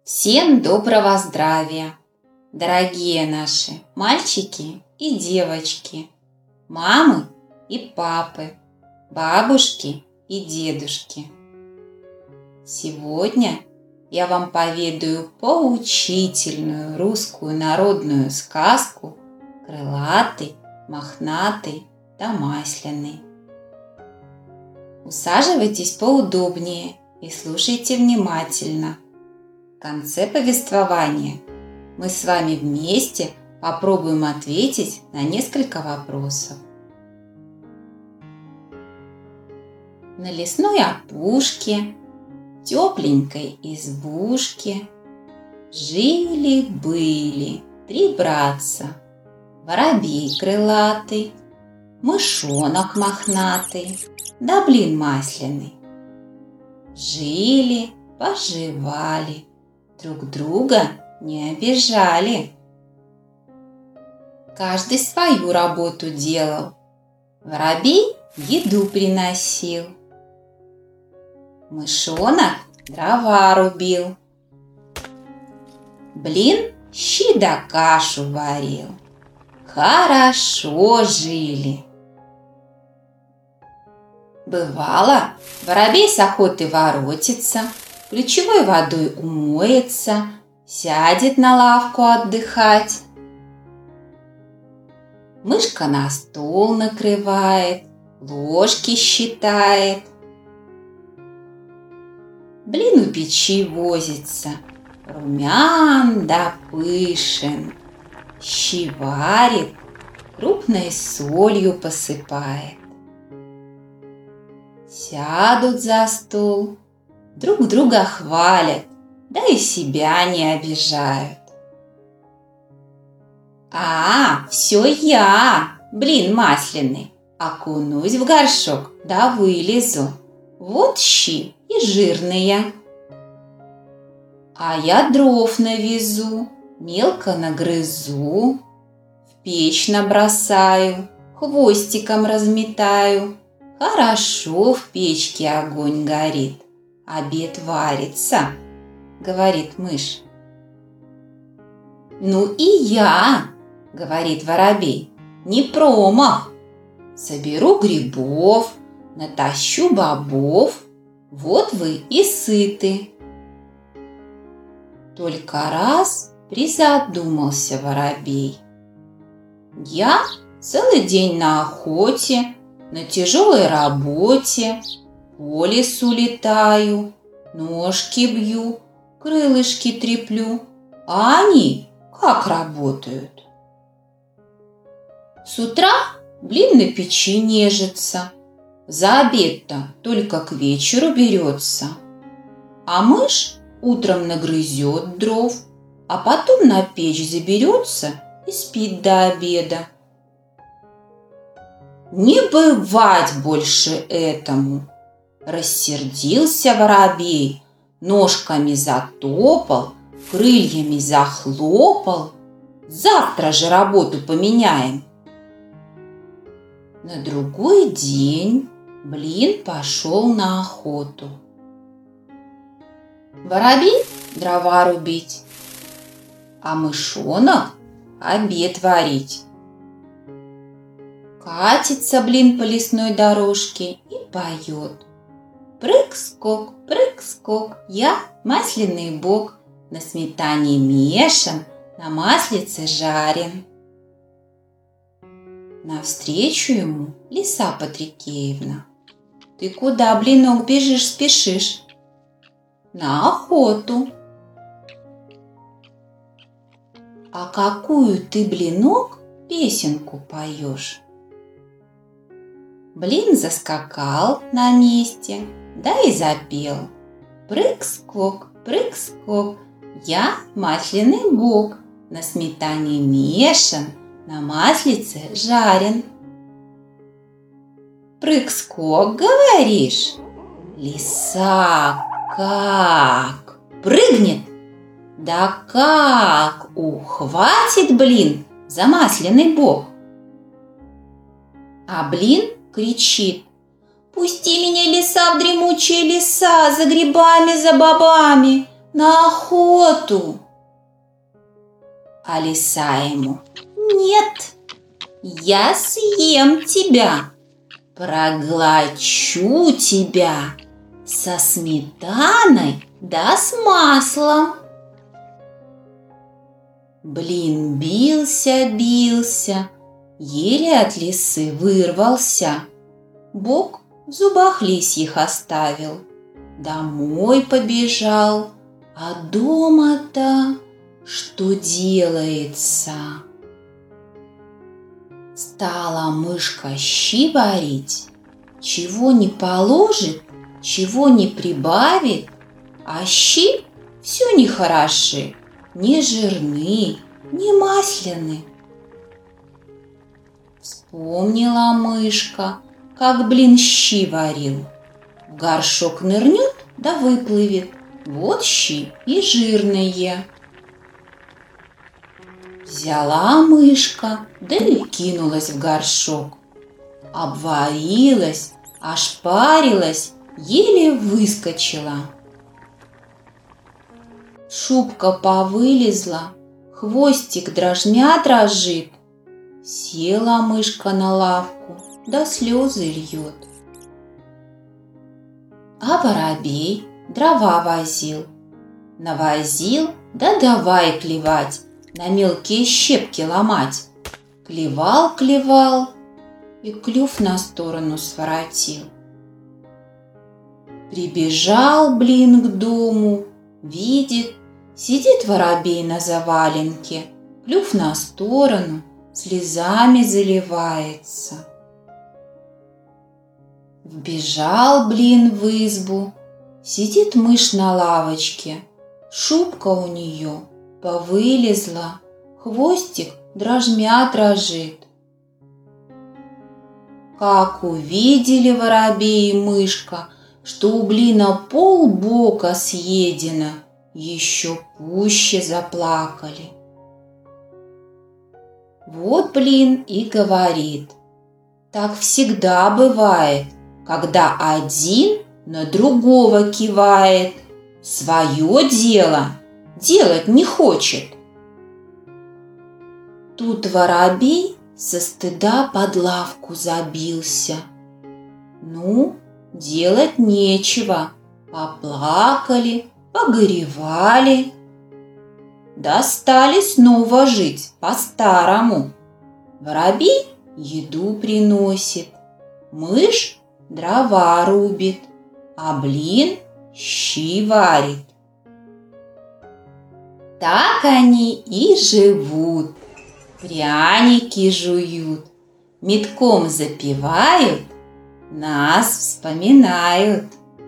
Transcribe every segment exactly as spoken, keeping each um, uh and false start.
Всем доброго здравия, дорогие наши мальчики и девочки, мамы и папы, бабушки и дедушки. Сегодня я вам поведаю поучительную русскую народную сказку «Крылатый, мохнатый да масляный». Усаживайтесь поудобнее и слушайте внимательно. В конце повествования мы с вами вместе попробуем ответить на несколько вопросов. На лесной опушке, тепленькой избушке жили-были три братца: воробей крылатый, мышонок мохнатый, да блин масляный. Жили, поживали, друг друга не обижали. Каждый свою работу делал. Воробей еду приносил, мышонок дрова рубил, блин щи да кашу варил. Хорошо жили. Бывало, воробей с охоты воротится, ключевой водой умоется, сядет на лавку отдыхать. Мышка на стол накрывает, ложки считает. Блин у печи возится, румян да пышен, щи варит, крупной солью посыпает. Сядут за стол, друг друга хвалят, да и себя не обижают. А, все я, блин масляный, окунусь в горшок, да вылезу. Вот щи и жирные. А я дров навезу, мелко нагрызу, в печь набросаю, хвостиком разметаю. Хорошо в печке огонь горит, обед варится, говорит мышь. Ну и я, говорит воробей, не промах. Соберу грибов, натащу бобов, вот вы и сыты. Только раз призадумался воробей. Я целый день на охоте, на тяжелой работе, по лесу летаю, ножки бью, крылышки треплю, а они как работают? С утра блин на печи нежится, за обед-то только к вечеру берется, а мышь утром нагрызет дров, а потом на печь заберется и спит до обеда. Не бывать больше этому! Рассердился воробей, ножками затопал, крыльями захлопал. Завтра же работу поменяем. На другой день блин пошел на охоту. Воробей дрова рубить, а мышонок обед варить. Катится блин по лесной дорожке и поет: прыг-скок, прыг-скок, я масляный бог, на сметане мешан, на маслице жарен. Навстречу ему лиса Патрикеевна: ты куда, блинок, бежишь, спешишь? На охоту. А какую ты, блинок, песенку поешь? Блин заскакал на месте, да и запел: прыг-скок, прыг-скок, я масляный бог, на сметане мешан, на маслице жарен. Прыг-скок, говоришь? Лиса как прыгнет, да как ухватит блин за масляный бог. А блин кричит: пусти меня, лиса, в дремучие леса, за грибами, за бобами. на охоту. А лиса ему: нет, я съем тебя, проглочу тебя со сметаной да с маслом. Блин бился-бился, еле от лисы вырвался. Бок в зубах лисьих оставил, домой побежал, а дома-то что делается? Стала мышка щи варить, чего не положит, чего не прибавит, а щи все не хороши, не жирны, не масляны. Вспомнила мышка, как блин щи варил. В горшок нырнет да выплывет, вот щи и жирные. Взяла мышка, да и кинулась в горшок. Обварилась, ошпарилась, еле выскочила. Шубка повылезла, хвостик дрожмя дрожит. Села мышка на лавку, да слезы льет. А воробей дрова возил. Навозил, да давай клевать, на мелкие щепки ломать. Клевал-клевал и клюв на сторону своротил. Прибежал блин к дому, видит, сидит воробей на заваленке, клюв на сторону, слезами заливается. Вбежал блин в избу, сидит мышь на лавочке, шубка у нее повылезла, хвостик дрожмя дрожит. Как увидели воробей и мышка, что у блина полбока съедено, еще пуще заплакали. Вот блин и говорит: так всегда бывает, когда один на другого кивает, свое дело делать не хочет. Тут воробей со стыда под лавку забился. Ну, делать нечего, поплакали, погоревали. Да стали снова жить по-старому. Воробей еду приносит, мышь дрова рубит, а блин щи варит. Так они и живут, пряники жуют, медком запивают, нас вспоминают.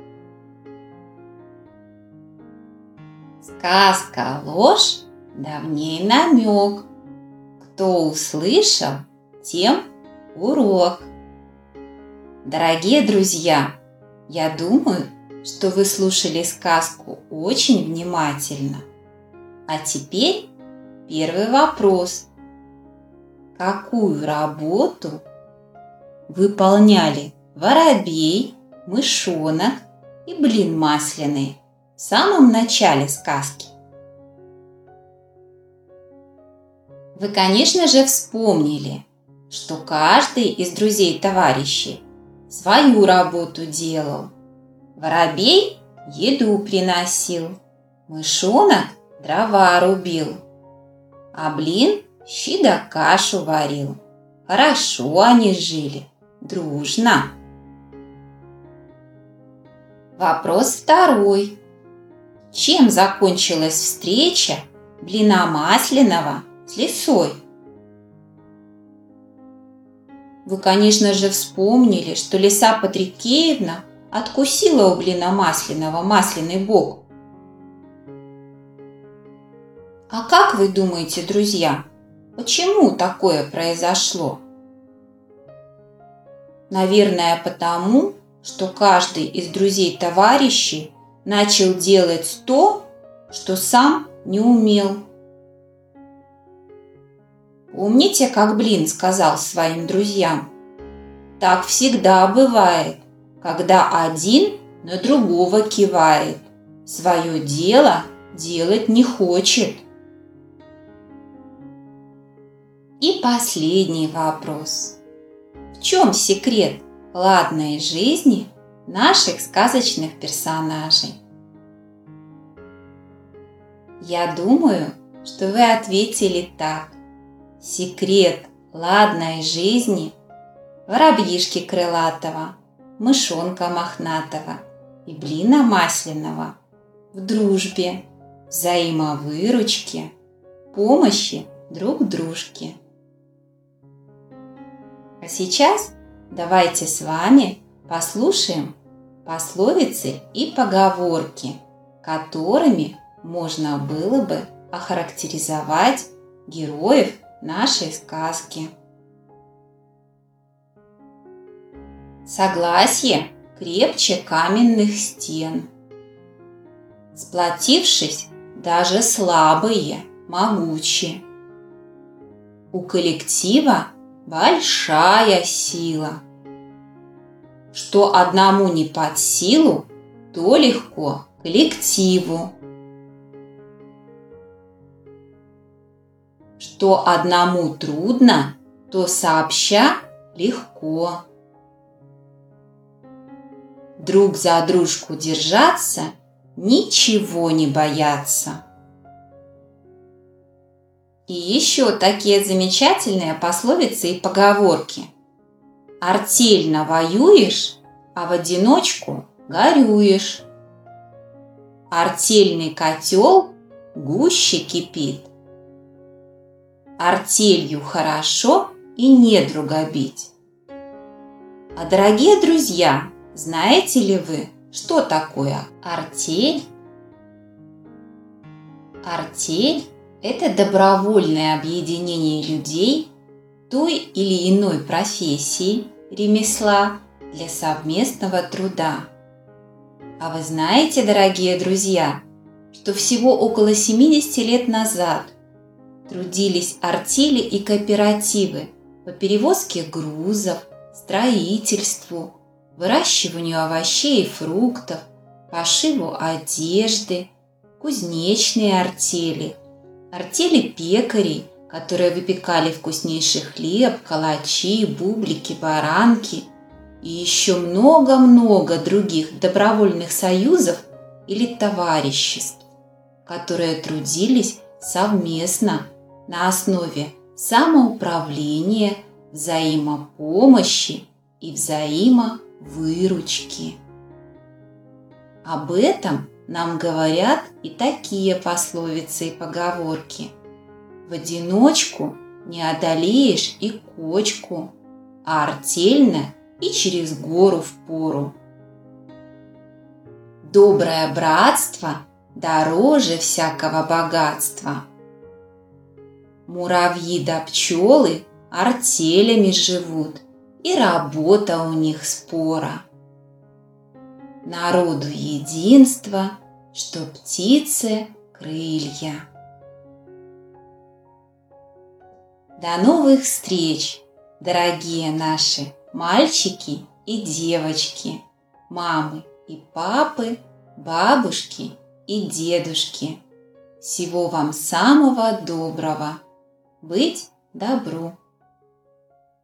Сказка ложь, давней намек. Кто услышал, тем урок. Дорогие друзья, я думаю, что вы слушали сказку очень внимательно. А теперь первый вопрос. Какую работу выполняли воробей, мышонок и блин масляный в самом начале сказки? Вы, конечно же, вспомнили, что каждый из друзей-товарищей свою работу делал. Воробей еду приносил, мышонок дрова рубил, а блин щи да кашу варил. Хорошо они жили, дружно. Вопрос второй. Чем закончилась встреча блина масляного с лисой? Вы, конечно же, вспомнили, что лиса Патрикеевна откусила у блина масляного масляный бок. А как вы думаете, друзья, почему такое произошло? Наверное, потому, что каждый из друзей-товарищей начал делать то, что сам не умел. Помните, как блин сказал своим друзьям? Так всегда бывает, когда один на другого кивает, свое дело делать не хочет. И последний вопрос. В чем секрет ладной жизни наших сказочных персонажей? Я думаю, что вы ответили так. Секрет ладной жизни воробьишки крылатого, мышонка мохнатого и блина масляного в дружбе, взаимовыручке, помощи друг дружке. А сейчас давайте с вами послушаем пословицы и поговорки, которыми можно было бы охарактеризовать героев нашей сказки. Согласие крепче каменных стен. Сплотившись, даже слабые могучи. У коллектива большая сила. Что одному не под силу, то легко коллективу. Что одному трудно, то сообща легко. Друг за дружку держаться, ничего не бояться. И еще такие замечательные пословицы и поговорки. Артельно воюешь, а в одиночку горюешь. Артельный котел гуще кипит. Артелью хорошо и недруга бить. А, дорогие друзья, знаете ли вы, что такое артель? Артель – это добровольное объединение людей той или иной профессии, ремесла для совместного труда. А вы знаете, дорогие друзья, что всего около семидесяти лет назад трудились артели и кооперативы по перевозке грузов, строительству, выращиванию овощей и фруктов, пошиву одежды, кузнечные артели, артели пекарей, которые выпекали вкуснейший хлеб, калачи, бублики, баранки и еще много-много других добровольных союзов или товариществ, которые трудились совместно на основе самоуправления, взаимопомощи и взаимовыручки. Об этом нам говорят и такие пословицы и поговорки. В одиночку не одолеешь и кочку, а артельно и через гору впору. Доброе братство дороже всякого богатства. Муравьи да пчелы артелями живут, и работа у них спора. Народу единство, что птице крылья. До новых встреч, дорогие наши мальчики и девочки, мамы и папы, бабушки и дедушки. Всего вам самого доброго. Быть добру.